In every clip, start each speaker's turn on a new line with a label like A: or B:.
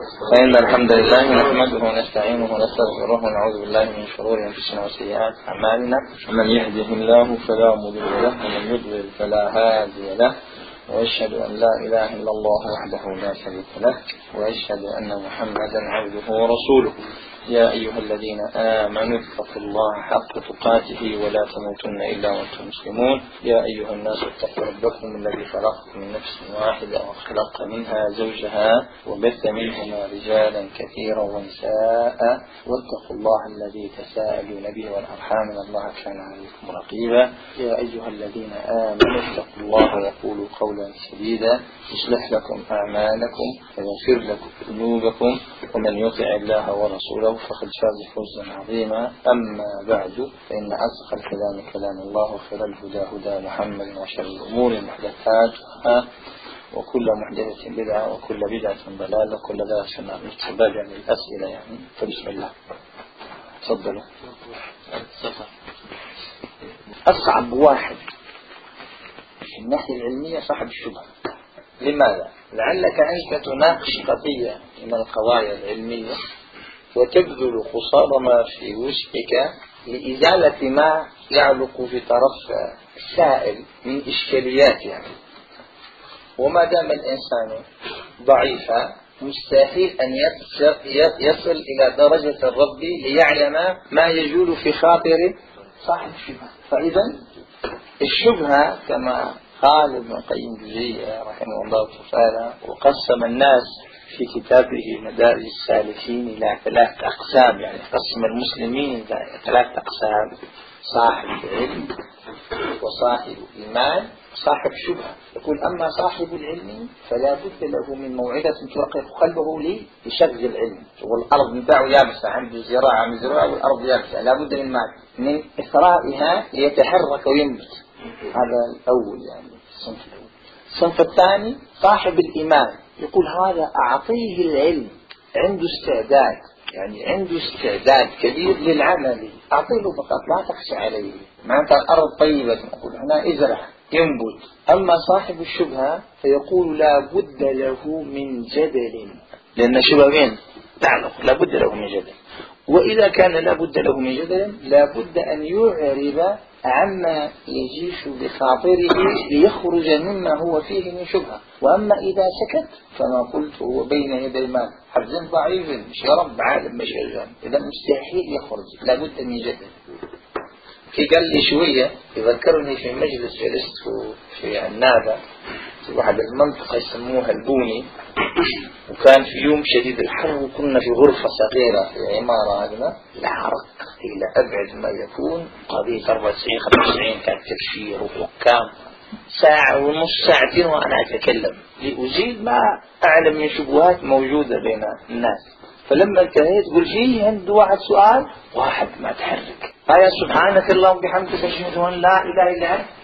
A: فإن الحمد لله نحمده ونستعينه ونستغفره ونعوذ بالله من شرور أنفسنا وسيئات أعمالنا، من يهده الله فلا مضل له ومن يضلل فلا هادي له، وأشهد أن لا إله إلا الله وحده لا شريك له، وأشهد أن محمدا عبده ورسوله. يا أيها الذين آمنوا اتقوا الله حق تقاته ولا تموتن إلا وأنتم مسلمون. يا أيها الناس اتقوا ربكم الذي خلقكم من نفس واحدة وخلق منها زوجها وبث منهما رجالا كثيرا ونساء، واتقوا الله الذي تساءلون به والأرحام إن الله كان عليكم رقيبا. يا أيها الذين آمنوا اتقوا الله وقولوا قولا سديدا يصلح لكم أعمالكم ويغفر لكم ذنوبكم، ومن يطع الله ورسوله فقد فاز فوزا عظيما. أما بعد، فإن أصدق الكلام كلام الله، وخير الهدى هدى محمد، وشر الأمور محدثاتها، وكل محدثة بدعة، وكل بدعة ضلالة، وكل ضلالة في النار. استحباب يعني الأسئلة يعني، فبسم الله تفضلوا. أصعب واحد في الناحية العلمية صاحب الشبهة. لماذا؟ لعلك أنت تناقش قضية من القضايا العلمية وتبذل قصارى ما في وسعك لإزالة ما يعلق في طرف السائل من إشكاليات يعني. وما دام الإنسان ضعيفا مستحيل أن يصل إلى درجة الرب ليعلم ما يجول في خاطر صاحب الشبهة. فإذا الشبهة كما قال ابن القيم الجوزية رحمه الله تعالى، وقسم الناس في كتابه مدارج السالكين إلى 3 أقسام، يعني قسم المسلمين إلى 3 أقسام: صاحب علم، وصاحب إيمان، وصاحب شبهة. يقول: أما صاحب العلم فلا بد له من موعدة ترقق قلبه لشغل العلم. والأرض بتاعه يابسة، عنده زراعة مزروعة والأرض يابسة، لا بد من إثرائها ليتحرك وينبت. هذا الأول يعني الصنف الأول. الصنف الثاني صاحب الإيمان، يقول: هذا أعطيه العلم، عنده استعداد، يعني عنده استعداد كبير للعمل، أعطيه فقط لا تخشى عليه. معناتها الأرض طيبة، نقول هنا ازرع ينبت. أما صاحب الشبهة فيقول: لا بد له من جدل، لأن الشبهة وين تعلق، لا بد له من جدل. وإذا كان لا بد له من جدل، لا بد أن يعرب عما يجيش بخاطره ليخرج مما هو فيه من شبهة. وأما إذا سكت فما قلت هو بين يدي المال حفظ ضعيف، مش يا رب عالم مش يجان، إذا مستحيل يخرج، لا بد من جدل. في قال لي شوية يذكرني في مجلس جلست في النابة في واحد المنطقة يسموها البوني، وكان في يوم شديد الحر، وكنا في غرفة صغيرة في عمارة هذا، العرق إلى أبعد ما يكون، قضية 94-95 كان تكشير وحكام، ساعة ونص 2 ساعة وأنا أتكلم لأزيل ما أعلم من شبهات موجودة بين الناس. فلما انتهيت قل فيه عنده واحد سؤال، واحد ما تحرك: آية سبحانك اللهم وبحمدك أشهد أن لا إله إلا أنت.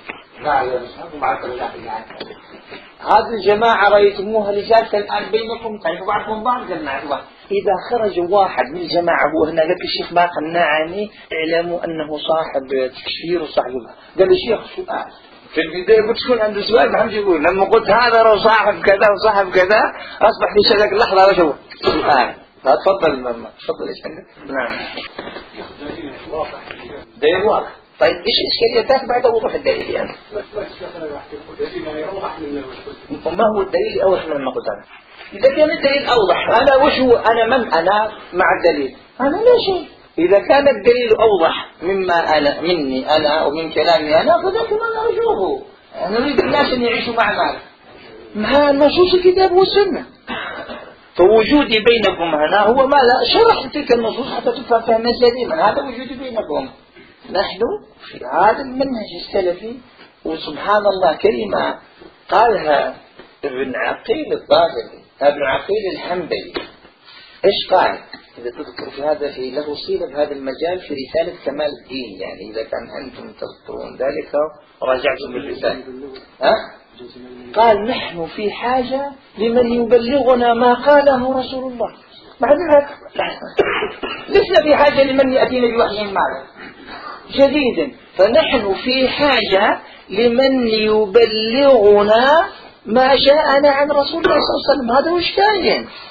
A: هذه الجماعة رأيتموها رجالة الآن بينكم، تعرفوا بعضكم بعض جماعة. إذا خرج واحد من الجماعة هو هنا لك الشيخ ما قنعني، اعلموا أنه صاحب تكفير وصاحبها. قال الشيخ سؤال في البداية قلت شكون عنده سؤال ما حمش يقول، لما قلت هذا رو صاحب كذا وصاحب كذا أصبح في شذاك اللحظة وشو سؤال. فتفضل المرمى، تفضل إيش عندك؟ نعم دليل واضح. طيب إيش إشكاليتك بعد وضوح الدليل يعني؟ وما هو الدليل أوضح مما قلت أنا؟ إذا كان الدليل أوضح، أنا وش هو؟ أنا من أنا مع الدليل؟ أنا لا شيء. إذا كان الدليل أوضح مما أنا مني أنا ومن كلامي أنا، فذلك ما نرجوه. نريد الناس أن يعيشوا مع نصوص الكتاب والسنة. فوجودي بينكم هنا هو ما لا شرح تلك النصوص حتى تفهم فهما سليما، هذا وجودي بينكم. نحن في هذا المنهج السلفي. وسبحان الله كلمة قالها ابن عقيل الظاهري، ابن عقيل الحنبلي، ايش قال؟ إذا تذكر في هذا في له صيغة بهذا المجال في رسالة كمال الدين، يعني إذا كان أنتم تذكرون ذلك راجعتم بالرسالة. قال: نحن في حاجة لمن يبلغنا ما قاله رسول الله. مع ذلك لسنا في حاجة لمن يأتينا بوحي معنا جديد، فنحن في حاجة لمن يبلغنا ما جاءنا عن رسول الله صلى الله عليه وسلم. هذا وش كان؟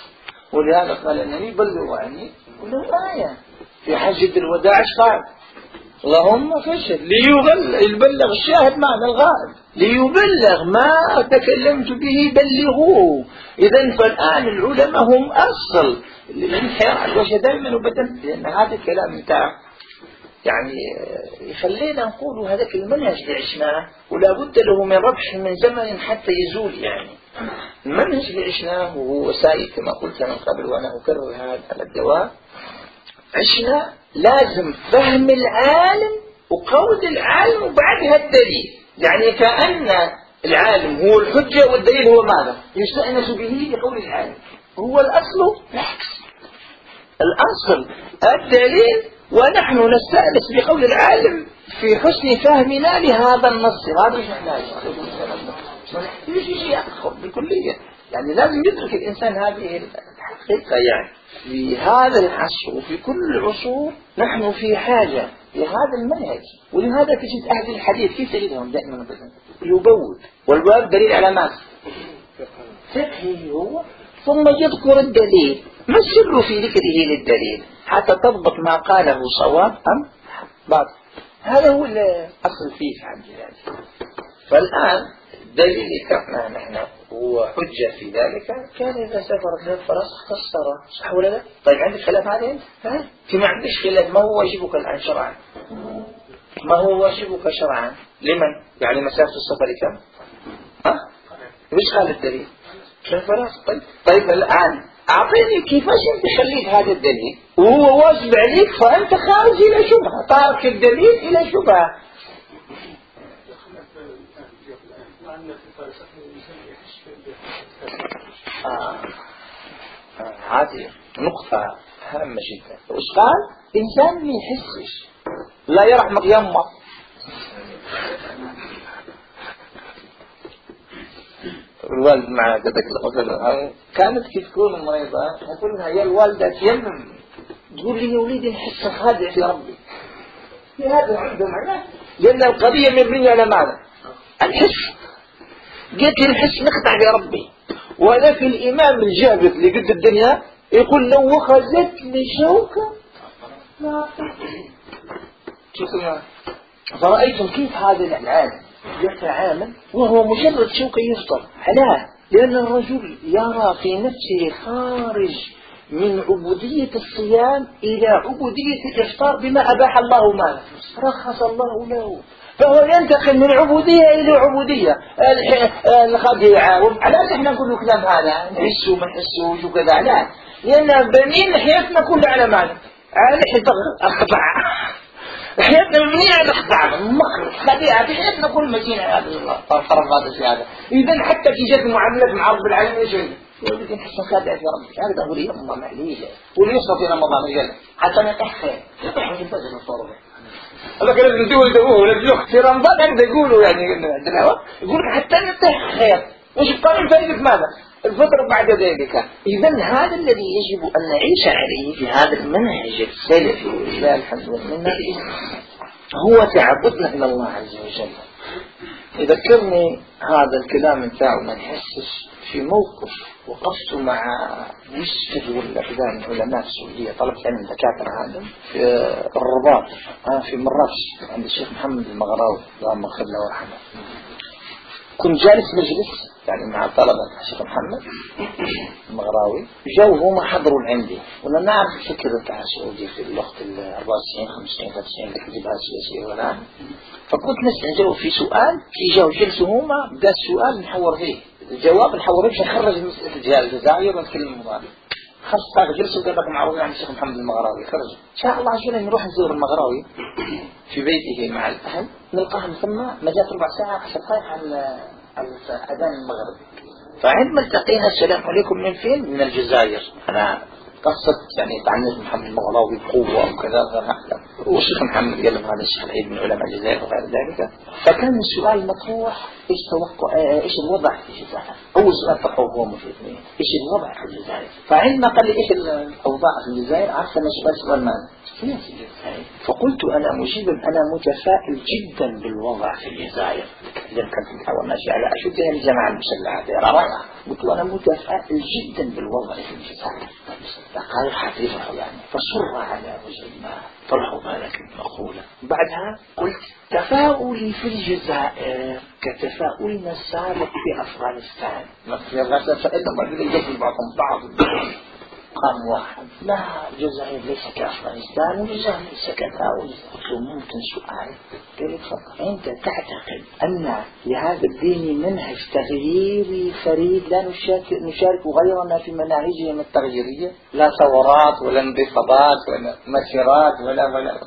A: ولهذا قال النبي بلغوا عني ولو آية في حجة الوداع صار اللهم فشل ليبلغ الشاهد معنى الغائب ليبلغ ما تكلمت به بلغوه. إذن فالآن العلماء هم أصل الانحراف وش دائما وبدأ، لأن هذا الكلام بتاع يعني يخلينا نقول هذاك المنهج اللي عشناه ولا بد له من ربح من زمن حتى يزول. يعني المنهج اللي عشناه وهو سائد كما قلت من قبل وأنا أكرر هذا على الدوام، عشنا لازم فهم العالم وقول العالم وبعدها الدليل. يعني كأن العالم هو الحجة والدليل هو ماذا؟ يستأنس به بقول العالم. هو الأصل العكس، الأصل الدليل ونحن نستأنس بقول العالم في حسن فهمنا لهذا النص. هذا مش نحتاج شيء آخر بالكلية. يعني لازم يدرك الإنسان هذه الحقيقة. يعني في هذا العصر وفي كل العصور نحن في حاجة لهذا المنهج. ولهذا تجد أهل الحديث كيف تجدهم دائما يبوب، والباب دليل على ماذا؟ فقهه هو، ثم يذكر الدليل. ما السر في ذكره للدليل؟ حتى تضبط ما قاله صواب أم باطل. هذا هو الأصل فيه عن ذلك. فالآن دليل كفنا نحن هو حجة في ذلك. كان إذا سافر الفرس خسر، صح ولا لا؟ طيب عندك خلاف عليه؟ في ما عندش خلاف. ما هو واجبك الآن شرعا؟ ما هو واجبك شرعا؟ لمن؟ يعني مسافة السفر كم؟ مش قال الدليل الفرس. طيب الآن أعطيني كيفاش أنت خليت هذا الدليل وهو واجب عليك فأنت خارج إلى شبهة، تارك الدليل إلى شبهة. هذه نقطة هامة جدا. وش قال؟ إنسان ما يحسش لا يرحمك يمه. الوالد مع كذاك القتل كانت كيف تكون المريضة يقول لها يا الوالدة تيمم، تقول لي يا وليدي نحس خادع في ربي. في هذا عنده معناه، لأن القضية مبنية على ماذا؟ الحس. قلت الحس نخدع في ربي. وذاك الإمام الجابت اللي قد الدنيا يقول لو أخذت لي شوكة ما شوفوا. فرأيتم كيف هذا العالم يتعامل وهو مجرد شوكة يفطر. علاه؟ لأن الرجل يرى في نفسه خارج من عبودية الصيام إلى عبودية الإفطار بما أباح الله ماله، رخص الله له، فهو ينتقل من عبودية إلى عبودية الخديعة. علاش احنا نقول له كلام هذا نحسه ما نحسوش وكذا؟ لا، لأن بنين حياتنا كلها على ماذا؟ على الخضع. حياتنا مبنية على الخضع، المخر، خديعة. في حياتنا كل مدينة هذا الخرافات هذا. إذا حتى في جد معاملات مع رب العالمين ايش ولكن نحس خادع في ربي. هذا هو لي الله معليلة وليصل في رمضان رجال حتى نتأخر يطلع في الفجر الصورة. هذا كلام ندوه يدوه ولا في رمضان هذا يقولوا يعني عندنا يقول حتى نتأخر. وش القانون فائدة ماذا؟ الفترة بعد ذلك. إذن هذا الذي يجب أن نعيش عليه في هذا المنهج السلفي ولله الحمد والمنة هو تعبدنا إلى الله عز وجل. يذكرني هذا الكلام بتاعه ما نحسش في موقف وقفت مع مشكل والأحزان علماء السعودية، طلبت علم دكاترة هذا في الرباط في مراكش عند الشيخ محمد المغراوي اللهم اغفر له وارحمه. كنت جالس مجلس يعني مع طلبة الشيخ محمد المغراوي، جو هم حضروا عندي ولا نعرف الفكر بتاع السعودية في الوقت 94 95 93 كتبها السياسية ولا. فكنت نسأل جو في سؤال في جو جلسوا هما بدا السؤال نحور فيه الجواب نحور فيه نخرج مسألة الجزائر ونتكلم الموضوع. خاصة جلسوا قال لكم معروضين عن الشيخ محمد المغراوي خرج. إن شاء الله عشان نروح نزور المغراوي في بيته مع الأهل نلقاهم ثم ما جات ربع ساعة 10 دقائق على أذان المغرب. فعندما التقينا السلام عليكم من فين؟ من الجزائر. أنا قصة يعني تعنيف محمد المغلاوي بقوة وكذا والشيخ محمد قال هذا الشيخ العيد من علماء الجزائر وغير ذلك. فكان السؤال مطروح ايش توقع ايش الوضع في الجزائر. اول سؤال طرحه هو مفيدني ايش الوضع في الجزائر. فعندما قال لي ايش الاوضاع في الجزائر عرفت انا سؤال ماذا؟ سياسي الجزائر. فقلت انا مجيبا انا متفائل جدا بالوضع في الجزائر. اذا كنت نحاول ماشي على اشدها الجماعة المسلحة رائعة. قلت انا متفائل جدا بالوضع في الجزائر. قال حفيظه يعني فصر على وجه ما طرحوا ذلك المقولة. بعدها قلت تفاؤلي في الجزائر كتفاؤلنا السابق في أفغانستان. في أفغانستان فإنما يجب بعضهم بعض قام واحد لا الجزائر ليس كأفغانستان والجزائر ليس كتفاؤل. قلت له ممكن سؤال؟ قال لي تفضل. أنت تعتقد أن لهذا الدين منهج تغييري فريد لا نشارك غيرنا في مناهجهم التغييرية؟ لا ثورات ولا انتفاضات ولا مسيرات ولا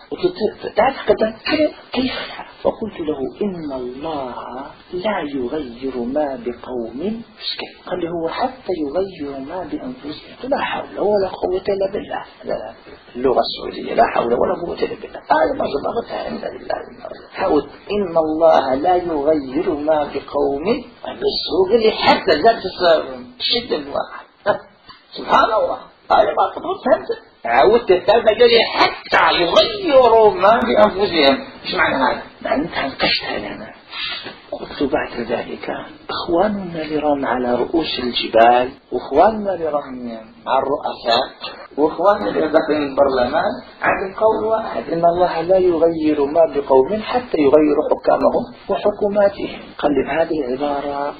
A: تعتقد كيف؟ فقلت له إن الله لا يغير ما بقوم. قال لي هو حتى يغير ما بأنفسهم. لا حول ولا قوة إلا بالله. لا اللغة السعودية لا حول ولا قوة إلا بالله. هذا ما ضبطها عند الله. حاول إن الله لا يغير ما بقوم بس هو قال لي حتى ذات الشدة الواحد. سبحان الله هذا ما تفهمت. عودت الثالثة قال لي حتى يغيروا ما بأنفسهم. ايش معنى هذا؟ معنى انت انقشتها لنا. قلت بعد ذلك اخواننا اللي على رؤوس الجبال واخواننا اللي مع الرؤساء واخواننا اللي داخلين البرلمان عندهم قول واحد ان الله لا يغير ما بقوم حتى يغيروا حكامهم وحكوماتهم. قال لي بهذه العبارة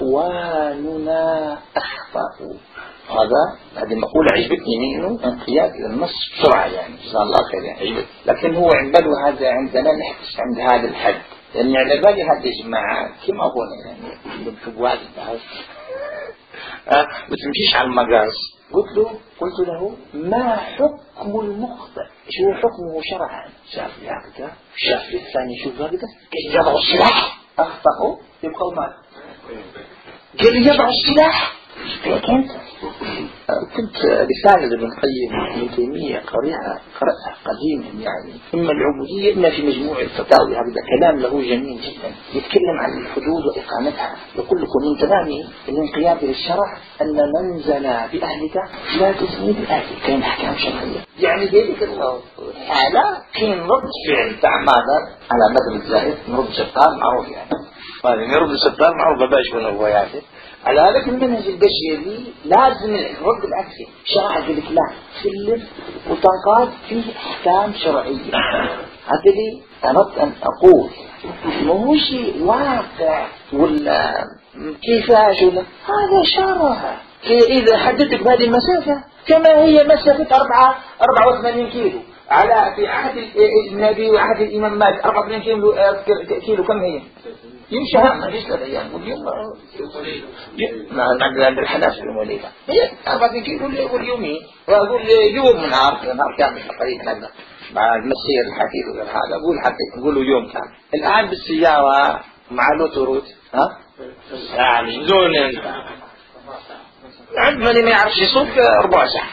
A: اخواننا اخطأوا. هذه المقولة عجبتني منه انقياد للنص بسرعة يعني جزاه الله خير يعني عجبت. لكن هو عمله هذا عندنا نحبس عند هذا الحد لأن على بالي هذه الجماعة كما هو يعني بالفبوات بتمشيش على المقاس. قلت له ما حكم المخطئ؟ شو حكمه شرعا؟ شاف لي هكذا شاف لي الثاني شوف هكذا كيف يضع السلاح أخطأوا يبقوا مات. قال يضع السلاح. كنت رسالة لابن القيم ابن تيمية قرأتها قديما يعني إما العبودية إما في مجموع الفتاوي. هذا كلام له جميل جدا يتكلم عن الحدود وإقامتها. يقول لكم من تمام الانقياد للشرع أن من زنى بأهلك لا تزني بأهلك. كاين أحكام شرعية يعني ذلك الله حالة كاين رد فعل تاع ماذا على مدى الزائد نرد شطار معروف يعني هذا نرد شطار معروف بباش من الروايات. على هذا المنهج البشري لازم الرد العكسي. شرع يقول لك لا سلم وتنقاد فيه احكام شرعيه. هذا اللي اردت ان اقول مو شيء واقع ولا كيفاش ولا هذا شرع. اذا حددت بهذه المسافه كما هي مسافه 84 كيلو على في عهد النبي وعهد الامام مالك 84 كيلو كم هي؟ يمشي ما فيش أيام واليوم ما عند الحناس والوليدة هي 4 كيلو واليومين وأقول يوم نهار كامل تقريبا هذا مع المسير الحديد وغير هذا أقول حتى أقوله يوم كامل. الآن بالسيارة مع لوتروت يعني زون عندما ما يعرفش يسوق 4 ساعة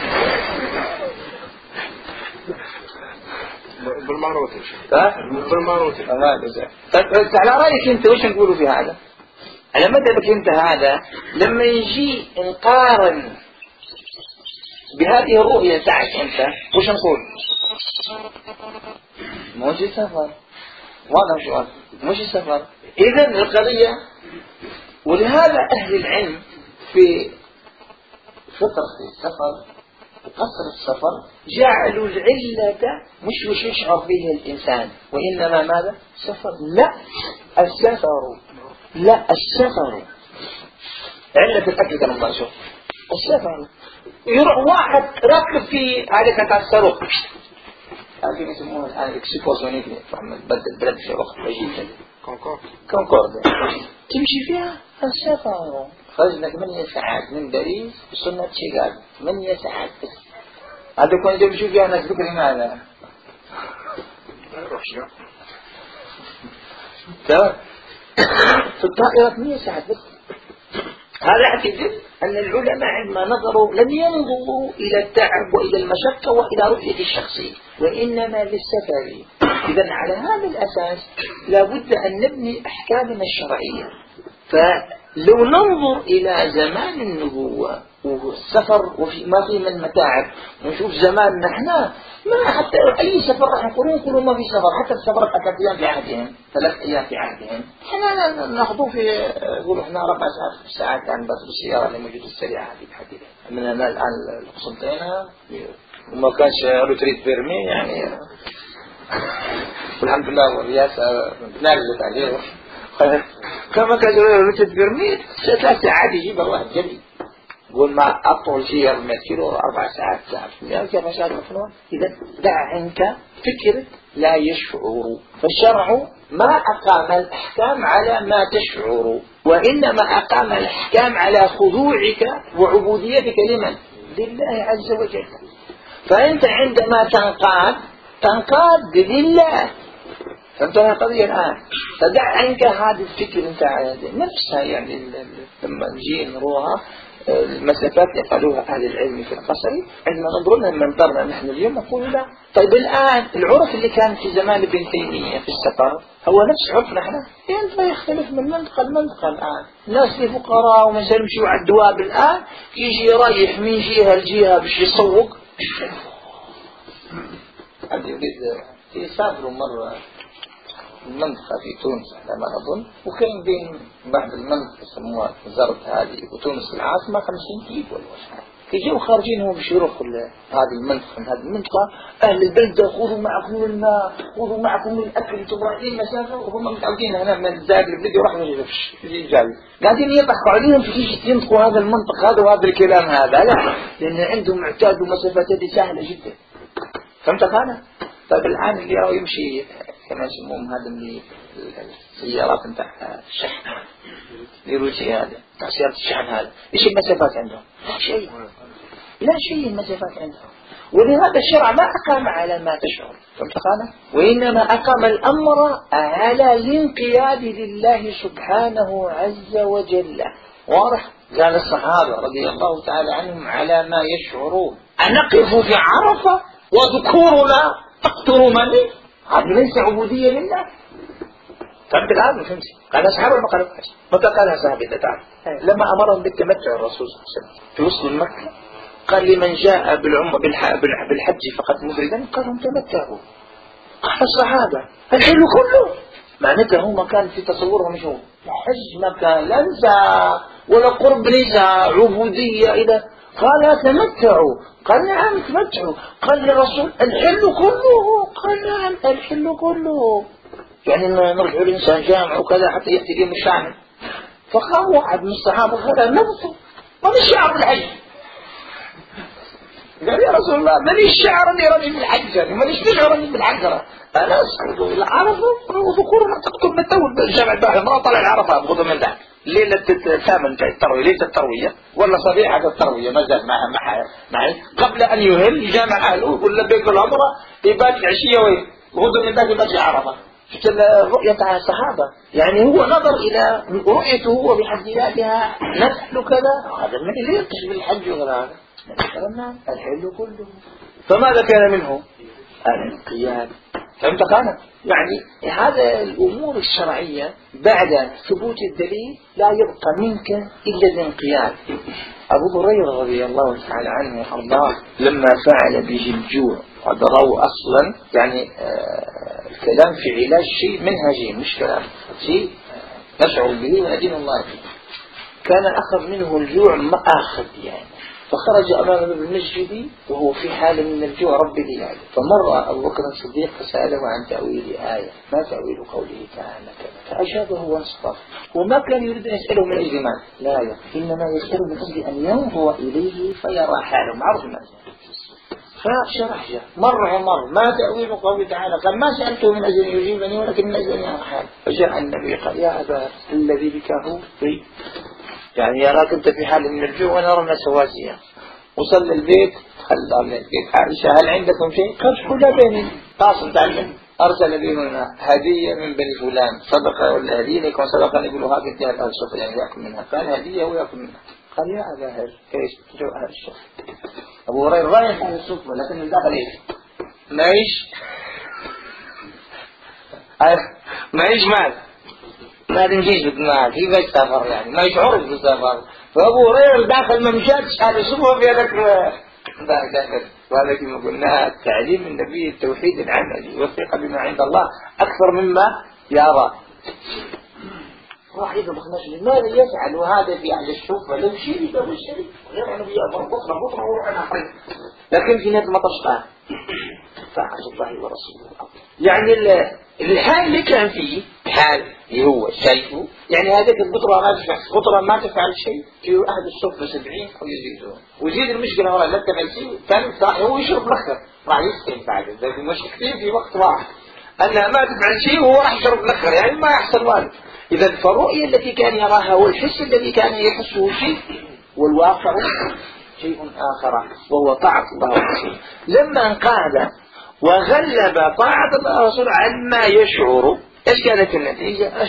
B: بالمعروتي
A: على رأيك انت وش نقوله في هذا؟ على مذهبك انت هذا لما يجي نقارن بهذه الرؤية تاعك انت وش نقول؟ موجي سفر واضح شو موجي سفر. اذا القضية ولهذا اهل العلم في فطرة السفر وقصر السفر جعلوا العلة مش يشعر به الإنسان وإنما ماذا؟ سفر. لا السفر علة الأكل كان الله شوف السفر يروح واحد راكب في هذا كتاثره هذه يسموها الآن اكسيبوزونيك بدل بلد في وقت عجيب كونكورد تمشي فيها السفر. خرجنا 8 ساعات من باريس وصلنا شيكاغو 8 ساعات بس. هذا كنت بشوف فيها ناس بكري ماذا؟ في الطائرة 8 ساعات بس. هذا يعتقد أن العلماء عندما نظروا لم ينظروا إلى التعب وإلى المشقة وإلى رؤية الشخصية، وإنما للسفر. إذا على هذا الأساس لا بد أن نبني أحكامنا الشرعية. فلو ننظر إلى زمان النبوة والسفر وما فيه من متاعب، ونشوف زماننا احنا ما حتى أي سفر راح يقولون ما في سفر، حتى السفر 3 أيام في عهدهم، 3 أيام في عهدهم، احنا ناخذوه في يقولوا احنا 4 ساعات يعني بس بالسيارة اللي موجودة السريعة هذه بحديدة. من هنا الآن قسمتينها وما كانش روتريت بيرمي يعني والحمد لله والرئاسة بنعرض عليه كما كان روتريت بيرمي 3 ساعات يجيبها واحد جديد. قول ما أطول شيء 100 كيلو 4 ساعات كيف ساعات مفنون. إذا دع عنك فكرة لا يشعر، فالشرع ما أقام الأحكام على ما تشعر، وإنما أقام الأحكام على خضوعك وعبوديتك لمن؟ لله عز وجل. فأنت عندما تنقاد لله، فانتهى القضية الآن. فدع عنك هذه الفكر انت نفسها يعني لما نجي نروها المسافات يقالوها أهل العلم في القصر، عندما نظرنا من منظرنا نحن اليوم نقول لا. طيب الآن العرف اللي كان في زمان ابن تيمية في السفر هو نفس عرفنا احنا، يعني يختلف من منطقة لمنطقة. الآن الناس اللي فقراء ومثلا يمشوا على الدواب الآن يجي رايح من جهة لجهة باش يسوق. عندي يريد يسافروا مرة المنطقة في تونس على ما أظن، وكان بين بعض المنطقة يسموها زرت هذه وتونس العاصمة 50 كيلو ولا شيء. يجوا خارجين هم بيروحوا هذه المنطقة من هذه المنطقة، أهل البلدة خذوا معكم الماء، خذوا معكم الأكل، أنتم رايحين مسافة، وهم متعودين هنا من الزاد البلدة يروحوا يجي جاي قاعدين يضحكوا عليهم في ينطقوا هذا المنطق هذا وهذا الكلام هذا، لا لأن عندهم اعتادوا مسافات هذه سهلة جدا. فهمت أنا؟ طيب الآن اللي راهو يمشي كما يسموهم هذا اللي السيارات نتاع الشحن يروشي هذا نتاع سيارة الشحن هذا، ايش المسافات عندهم؟ لا شيء المسافات عندهم. ولهذا الشرع ما أقام على ما تشعر، فهمت أنا؟ وإنما أقام الأمر على الانقياد لله سبحانه عز وجل. واضح؟ قال الصحابة رضي الله تعالى عنهم على ما يشعرون أنقف في عرفة وذكورنا تقتر مني، هذا ليس عبودية لله. فهمت الآن؟ فهمت؟ قال أصحابه ما قالوا حاجة. متى قالها صحابي تعالى لما أمرهم بالتمتع الرسول صلى الله عليه وسلم في وسط مكة، قال لمن جاء بالعمرة بالحج فقط مفردا قال لهم تمتعوا. قال الصحابة الحل كله معناته هم كان في تصورهم شو الحج ما كان لا نزاع ولا قرب نزاع عبودية إلى قال تمتعوا. قال نعم تمتعوا. قال للرسول الحل كله. قال نعم الحل كله، يعني نرجع الإنسان جامع وكذا حتى يأتي اليوم الشامل. فقام واحد من الصحابة قال نبطل ما الشعر بالحج. قال يا رسول الله من الشعر اللي رمي بالحج يعني من الشعر رمي بالحج أنا أسأل العرفة وذكورنا تقتل بالتول الجامع الباحث ما طلع العرفة بغض من ذلك ليلة الثامن التروية ليلة التروية ولا صبيحة التروية ما زال معي قبل أن يهل يجامع أهله ولا بيت العمرة يبات العشية وغض من ذلك يبات عرفة. شفت الرؤية تاع الصحابة، يعني هو نظر إلى رؤيته هو بحد ذاتها نفعل كذا هذا من يليقش بالحج وغير هذا الحل كله. فماذا كان منه؟ الانقياد. فهمت أنا؟ يعني هذا الأمور الشرعية بعد ثبوت الدليل لا يبقى منك إلا الانقياد. أبو هريرة رضي الله تعالى عنه وأرضاه لما فعل به الجوع ودروا أصلا يعني الكلام في علاج شيء منهجي مش كلام شيء نشعر به ودين الله فيه. كان أخذ منه الجوع مآخذ يعني، فخرج أمام المسجد وهو في حال من الجوع رب لي يعني. فمر أبو بكر الصديق فسأله عن تأويل آية ما تأويل قوله تعالى كذا فأجابه وانصرف. وما كان يريد أن يسأله من أجل مال لا إنما يسأله من أجل أن ينظر إليه فيرى حاله معروف ما فشرح جاء مر ما تأويل قوله تعالى قال ما سألته من أجل يجيبني ولكن من أجل أن يرى حاله. فجاء النبي قال يا أبا الذي بك هو يعني يراك أنت في حال من الجوع ونرى سواسية. وصل البيت خلى البيت عائشة هل عندكم شيء؟ قال كل بيني قاصد تعلم أرسل بهن هدية من بني فلان صدقة ولا هدية يكون صدقة يقولوا هذه انتهت أهل الصفة يعني يأكل منها. قال هدية ويأكل منها. قال يا أبا هل إيش جو أهل الصفة؟ أبو هريرة رايح أهل الصفة لكن الداخل إيش؟ ما يش مال ما تمشيش بالمال هي بس سفر يعني ما يشعرش بالسفر. فأبو هريرة داخل ممشاتش أهل الصفة في هذاك داخل. وهذا كما قلنا تعليم النبي التوحيد العملي والثقة بما عند الله أكثر مما يرى. راح يذبح نفسه لماذا يفعل هذا في أهل الصفة؟ لو شرك والشرك غير أنه بيأمر بطرة وروح عنها خير لكن في ناس ما تشقى فعز الله ورسوله. يعني الحال اللي كان فيه حال اللي هو شيء يعني هذيك البطرة ما تفعل شيء في أهل الصفة 70 أو يزيدون ويزيد المشكلة ولا لا تفعل شيء ثاني صح هو يشرب لخر راح يسكن بعد ذلك المشكلة في وقت واحد أنها ما تفعل شيء وهو راح يشرب لخر يعني ما يحصل مال. إذا فالرؤية التي كان يراها والحس الذي كان يحسه شيء والواقع شيء آخر وهو طاعة الله ورسوله. لما انقاد وغلب طاعة الله ورسوله عن ما يشعر ايش كانت النتيجة؟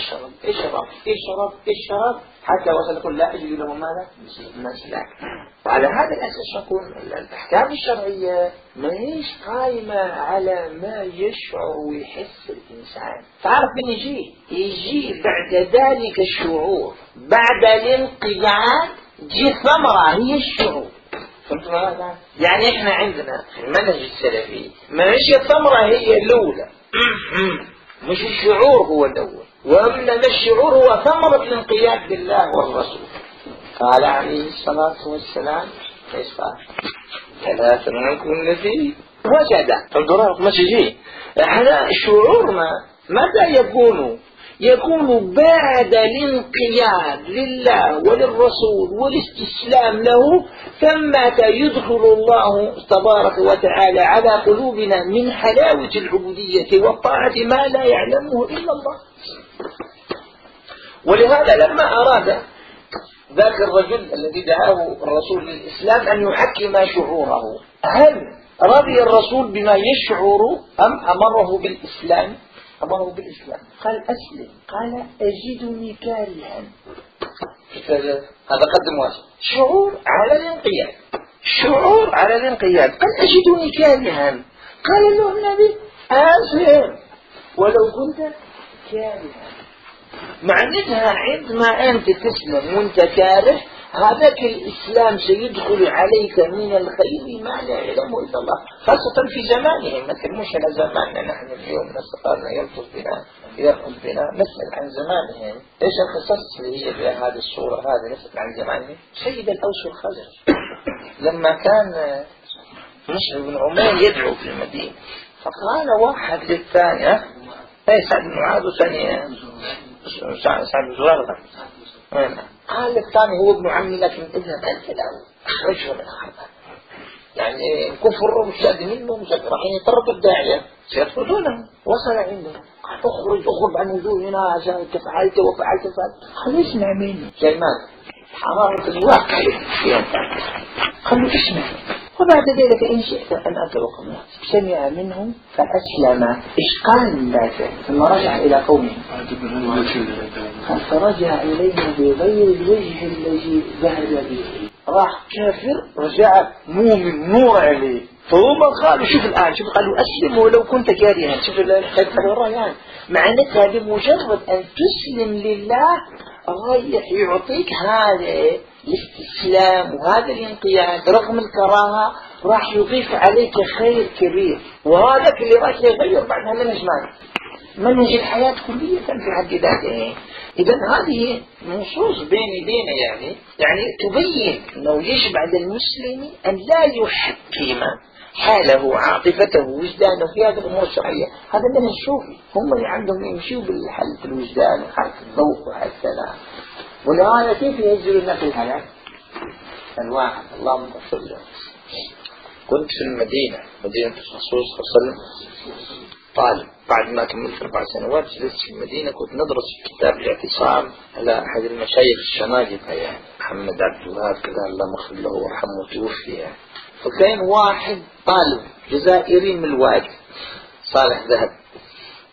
A: الشراب حتى وصل يقول لا أجد له ماذا؟ مسلاك. وعلى هذا الأساس نقول الأحكام الشرعية ما هيش قائمة على ما يشعر ويحس الإنسان. تعرف من يجي بعد ذلك الشعور بعد الانقياد جي ثمرة هي الشعور. فهمت ماذا؟ يعني احنا عندنا في المنهج السلفي ما هيش الثمرة هي الأولى مش الشعور هو الأول وإنما الشعور هو ثمرة الانقياد بالله والرسول. قال عليه الصلاة والسلام ايش قال؟ 3 منكم فيه وجد. فالقرآن ما تجي احنا شعورنا متى يكون بعد الانقياد لله وللرسول والاستسلام له ثم يدخل الله تبارك وتعالى على قلوبنا من حلاوة العبودية والطاعة ما لا يعلمه إلا الله. ولهذا لما أراد ذاك الرجل الذي دعاه الرسول للإسلام أن يحكم شعوره هل رضي الرسول بما يشعر أم أمره بالإسلام؟ قال أسلم. قال أجدني كارها. هذا قدم واجب شعور على الانقياد قال أجدني كارها. قال له النبي أسلم ولو كنت كارها. معناتها عندما أنت تسلم وانت كاره هذاك الإسلام سيدخل عليك من الخير ما لا يعلمه إلا الله خاصة في زمانهم. مثل مش على زماننا نحن اليوم نستطيع يرفض بنا نسأل عن زمانهم. إيش القصص اللي هي بهذه الصورة هذه نسأل عن زمانهم؟ سيد الأوس والخزرج لما كان مصعب بن عمير يدعو في المدينة فقال واحد للثاني سعد بن معاذ وثاني سعد بن زرارة قال الثاني هو ابن عمي لكن اذهب أنت له أخرجه من الخطأ يعني الكفر مشاد منه مشاد راحين يطرق الداعية سيطردونه. وصل عنده قال اخرج عن وجوهنا عشان فعلت قال اسمع مني زي ماذا حرارة الواقع قال له اسمع. وبعد ذلك إن شئت أن أتركه سمع منه فأسلم. إيش قال ذاك ثم رجع إلى قومه فرجع إليه بغير الوجه الذي ذهب به. راح كافر رجع مؤمن نور عليه. فهم قالوا شوف الآن قالوا أسلم ولو كنت كارها. شوف الرأيان معناتها بمجرد أن تسلم لله رايح يعطيك هذا الاستسلام وهذا الانقياد رغم الكراهة راح يضيف عليك خير كبير. وهذا اللي راح يغير بعدها منهج الحياة كلية في حد ذاته. إذن هذه نصوص بين يعني تبين أنه يجب على المسلم أن لا يحكم حاله عاطفته وجدانه في هذه الأمور الشرعية. هذا من الصوفي هم اللي عندهم يمشوا بالحالة الوجدان وحالة الذوق وحالة السلام. ولهذا كيف ينزل لنا في الحياة الواحد اللهم صل له. كنت في مدينة الرسول صلى الله عليه وسلم طالب بعد ما كملت 4 سنوات جلست في المدينة كنت ندرس كتاب الاعتصام على أحد المشايخ الشناجبة يعني محمد عبد الوهاب كذا الله مغفر له وارحمه توفي يعني. فكان واحد طالب جزائري من الوادي صالح ذهب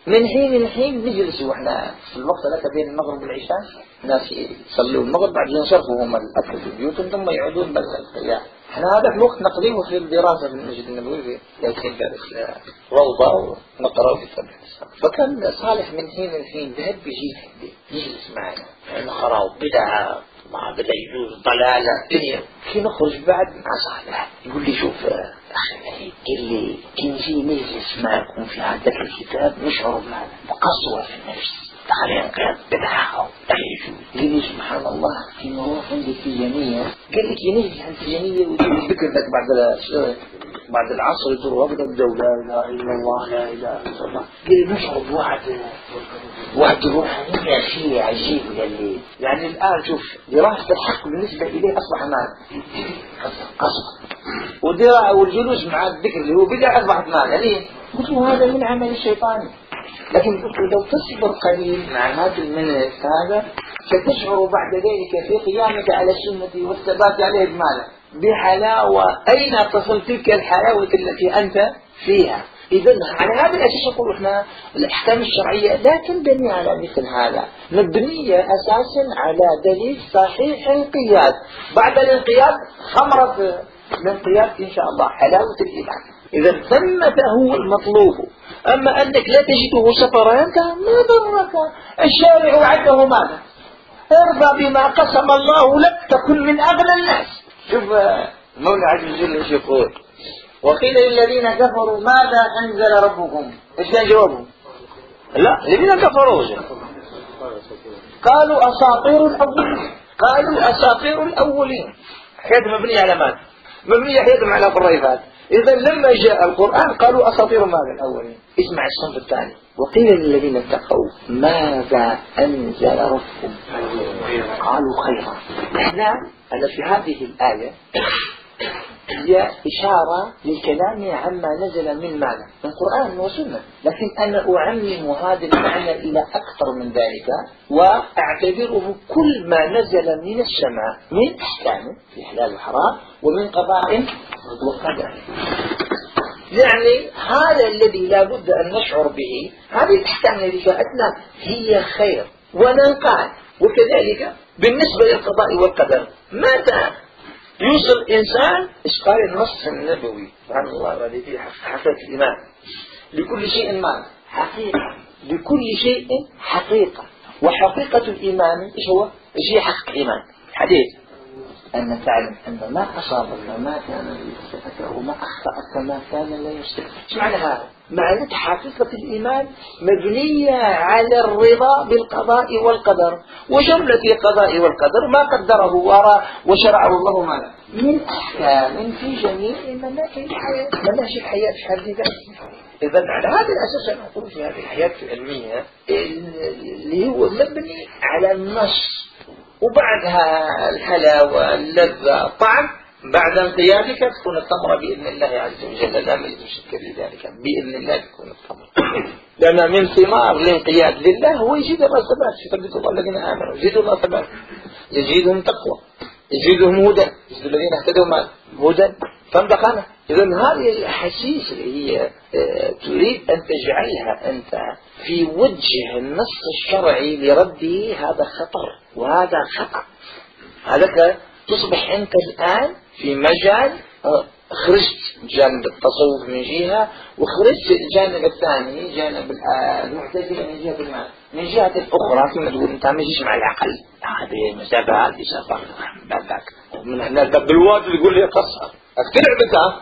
A: من حين لحين نجلس واحنا في الوقت ذاك بين المغرب والعشاء ناس يصلوا المغرب بعد ينصرفوا هم الأكل في بيوتهم ثم يعودون بالقيام. احنا هذا الوقت نقضيه في الدراسة في المسجد النبوي في ياسين دارس روضة ونقرأ في السبع. فكان صالح من حين لحين ذهب يجلس معنا نقرأ بدعة ما بدأ يجوز ضلالة الدنيا. كي نخرج بعد مع صالح يقول لي شوف أخي قال لي كي نجي نجلس معكم في هذا الكتاب نشعر بقسوة في النفس تعالى نقرأ بدعة لا يجوز. قال لي سبحان الله كي نروح عند التيجانية قال لي كي نجلس عند التيجانية وذكر لك بعد العصر يدور وقت الدولة لا إله إلا الله لا إله إلا الله. قال لي نشعر بوعد روحانية شيء عجيب. قال لي يعني الآن شوف دراسة الحق بالنسبة إليه أصبح مال قصد والجلوس مع الذكر اللي هو بدأ أصبحت مال. يعني قلت له هذا من عمل الشيطان. لكن قلت له لو تصبر قليل مع هذا المنهج هذا ستشعر بعد ذلك في قيامك على السنة والثبات عليه بماله بحلاوة. أين تصل تلك الحلاوة التي أنت فيها؟ إذن على هذا الأساس نقول إحنا الأحكام الشرعية لا تنبني على مثل هذا، مبنية أساسا على دليل صحيح الانقياد. بعد الانقياد ثمرة الانقياد إن شاء الله حلاوة الإيمان. إذا ثمة هو المطلوب. أما أنك لا تجده سفرا أنت ما ضرك. الشارع عده ماذا؟ ارضى بما قسم الله لك تكن من أغنى الناس. شوف مولى عز وجل ايش يقول؟ وقيل للذين كفروا ماذا أنزل ربكم؟ ايش كان جوابهم؟ لا الذين كفروا قالوا أساطير الأولين. قالوا أساطير الأولين. حياتهم مبنية على ماذا؟ مبنية حياتهم على الريفات. إذا لما جاء القرآن قالوا أساطير ماذا الأولين. اسمع الصنف الثاني. وقيل للذين اتقوا ماذا أنزل ربكم؟ قالوا خيرا. أنا في هذه الآية هي إشارة للكلام عما نزل من ماذا؟ من قرآن وسنة. لكن أنا أعمم هذا المعنى إلى أكثر من ذلك وأعتبره كل ما نزل من السماء من أحكام في حلال وحرام ومن قضاء وقدر. يعني هذا الذي لا بد أن نشعر به. هذه الأحكام التي جاءتنا هي خير وننقاد. وكذلك بالنسبة للقضاء والقدر متى يوصل الإنسان إشقال النص النبوي سبحان الله الذي فيه حقيقة الإيمان لكل شيء ما حقيقة لكل شيء حقيقة. وحقيقة الإيمان إيش هو؟ إيش هي حقيقة الإيمان؟ حديث أن تعلم أن ما أصابك ما كان ليصيبك وما أخطأك ما كان لا يصيبك. إيش معنى هذا؟ معنى حقيقة الإيمان مبنية على الرضا بالقضاء والقدر وجملة القضاء والقدر ما قدره وشرعه الله معنا من أحكام في جميع مناحي الحياة في حد ذاته. إذا على هذا الأساس نقول في هذه الحياة العلمية اللي هو مبني على النص وبعدها الحلاوة اللذة طعم بعد انقيادك تكون الثمرة بإذن الله عز وجل. لا مزيد شك لذلك بإذن الله تكون الثمرة. لأن من ثمار الانقياد لله هو يزيد الله ثبات. يثبت الله الذين آمنوا يزيد الله ثبات يزيدهم تقوى يزيدهم هدى يزيد الذين اهتدوا هدى فانبقنا. إذا هذه الأحاسيس اللي هي تريد أن تجعلها أنت في وجه النص الشرعي لرده هذا خطر وهذا خطأ. هذا تصبح أنت الآن في مجال خرجت جانب التصوف من جهة وخرجت الجانب الثاني جانب المعتزلة من جهة المعنى. من جهة الأخرى كما تقول أنت ما يجيش مع العقل هذه مسافة هذه مسافة بعدك من هنا بالواد يقول لي قصر أكتلع بك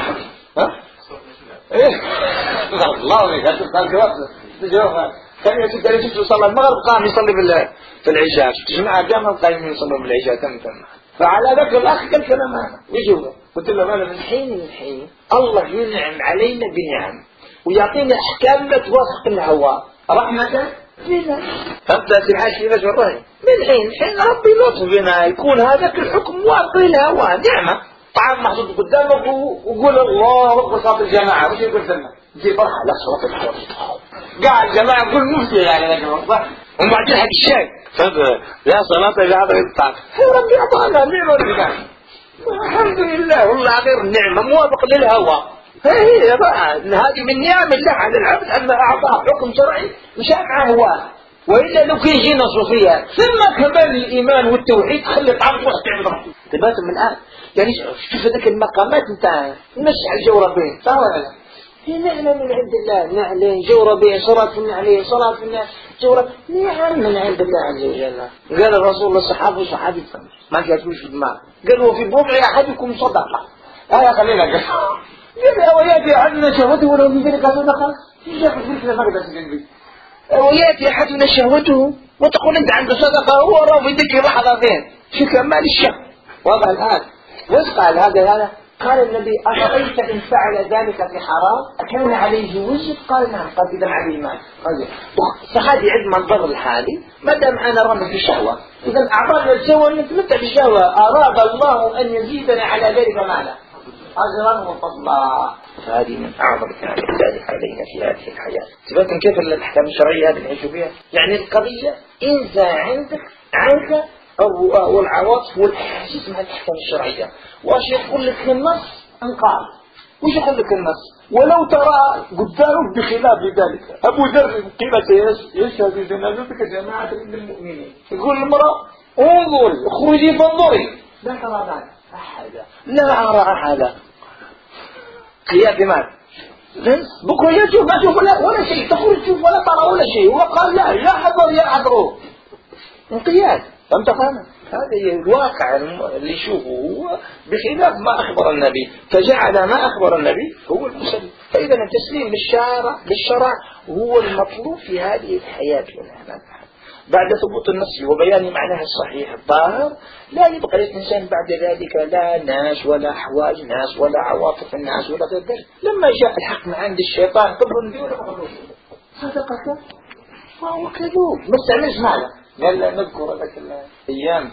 A: ها إيه الله يقدر قال جواب كان يجب يصلي المغرب قام يصلي في العشاء تجمع جامع قايمين يصلوا بالعشاء تم. فعلى ذلك الأخ قال كلام هذا ويجوبه. قلت له أنا من حين لحين الله ينعم علينا بنعم ويعطينا أحكام لا توافق الهوى رحمة لنا. فهمت الحاج كيفاش والله من حين ربي لطف بنا يكون هذا الحكم موافق للهوى نعمة. طعام محطوط قدامك وقول الله أكبر صلاة الجماعة وش يقول لنا؟ دي فرحة لا صلاة الجماعة قاعد الجماعة يقول مفتي يعني لك صح وبعدين حق الشاي لا صلاة إلا هذا الطعام. ربي أعطانا نعمة الحمد لله والله غير النعمة موافق للهوى هي هذه من نعم الله على العبد أن أعطاه حكم شرعي مشان معه هو، وإلا لو كان يجينا صوفيا ثم كمال الإيمان والتوحيد خلي طعام واحد تعبد ربي تبات من الآن. يعني شوف هذيك المقامات نتاع نمشي على الجوربين صار ولا لا؟ هي نعمة من عند الله، نعلين جوربين صلاة في النعلين صلاة في النعلين جورب، نعم من عند الله عز وجل. قال الرسول للصحابة وصحابي ما قالوش في دماغ، قالوا في بضع أحدكم صدقة. هذا خلينا قال ويأتي أحدنا شهوته ولو من ذلك صدقة يجب في ما قدرت جنبي. ويأتي أحدنا شهوته وتقول أنت عند صدقة هو راه يدك لحظة فين شو كمال الشهوة. واضح الآن. وش قال هذا؟ قال النبي أرأيت إن فعل ذلك في حرام أكان عليه وجه؟ قال نعم. قال إذا عليه مال. فهذه عند منظر الحالي ما دام أنا رمي في الشهوة إذا أعطانا الشهوة نتمتع بالشهوة، أراد الله أن يزيدنا على ذلك مالا أجرا وفضلا. فهذه من أعظم ذلك علينا في هذه الحياة. سبقا كيف الأحكام الشرعية هذه نعيش فيها؟ يعني القضية إنت عنك والعواطف والأحاسيس مع الأحكام الشرعية. واش يقول لك النص انقال، وش يقول لك النص؟ ولو ترى قدامك بخلاف ذلك. أبو ذر قيل يشهد جنازتك جماعة من المؤمنين، يقول المرأة انظري اخرجي فانظري لا ترى ذلك أحدا، لا أرى أحدا. قياد مال بكرة يشوف ما شوف ولا شيء، تخرج تشوف ولا ترى ولا شيء. هو قال لا يحضر يحضروا انقياد. فهمت فهمت؟ هذا الواقع اللي يشوفه هو بخلاف ما أخبر النبي، فجعل ما أخبر النبي هو المسلم. فإذا التسليم بالشرع هو المطلوب في هذه الحياة والأعمال. بعد ثبوت النص وبيان معناها الصحيح الظاهر لا يبقى للإنسان بعد ذلك لا ناس ولا أحواج ناس ولا عواطف الناس ولا غير ذلك. لما جاء الحق من عند الشيطان قبل به ولا قبل صدقك فهو كذوب. ما استعملش ماذا؟ قال نذكر لك الأيام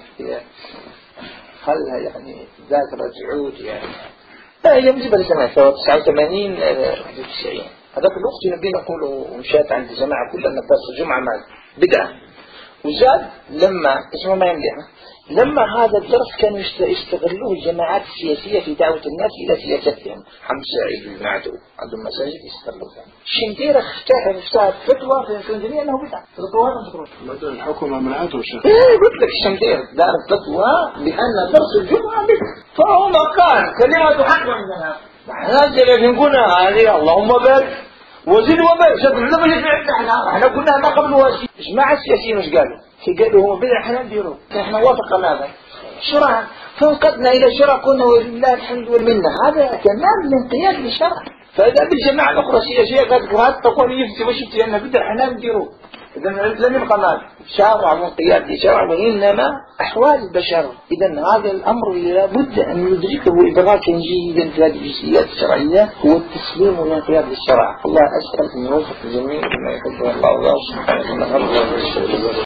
A: خلها يعني ذاكرة تعود يعني هي مجبل سنة 89 91 هذاك الوقت نبي نقول ومشات عند الجماعة كلها أن درس الجمعة مال بدعة. وزاد لما اسمه ما يمدح لما هذا الدرس كانوا يستغلوه الجماعات السياسية في دعوة الناس إلى سياستهم. حمد سعيد المعدو عندهم مساجد يستغلوها. الشنقيرة اختارت فتوى في اسكندرية أنه بدعة.
B: بدأ الحكومة منعته شيء.
A: قلت لك الشنقيرة دارت فتوى بأن درس الجمعة بدعة. فهم قال كلمة حق عندنا. نحن اللي نقولها هذه اللهم بارك وزيد وبارك. شوف لما نسمع احنا كنا ما قبلوا شيء. جماعة السياسيين مش قالوا هم بدع احنا نديروا. احنا وافقنا هذا. شرع فانقذنا إلى شرع كنا ولله الحمد والمنة. هذا تمام الانقياد للشرع. فإذا بالجماعة الأخرى سياسية قالت هذا تقول يفتي وشفتي أن بدع احنا نديروا. إذا لم يبقى مال شرع وانقياد لشرع وإنما أحوال البشر. إذا هذا الأمر لابد أن يدركه إدراكا جيدا في هذه الجزئيات الشرعية هو التسليم والانقياد للشرع. الله أسأل أن يوفق الجميع بما يحبه الله سبحانه وتعالى.